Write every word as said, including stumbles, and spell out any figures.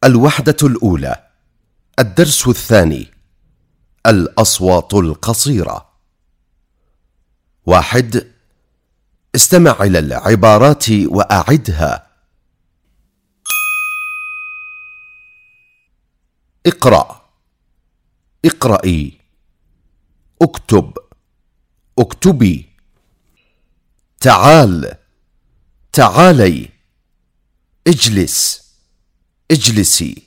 الوحدة الأولى، الدرس الثاني، الأصوات القصيرة. واحد. استمع إلى العبارات وأعدها. اقرأ، اقرأي، اكتب، اكتبي، تعال، تعالي، اجلس، اجلسي.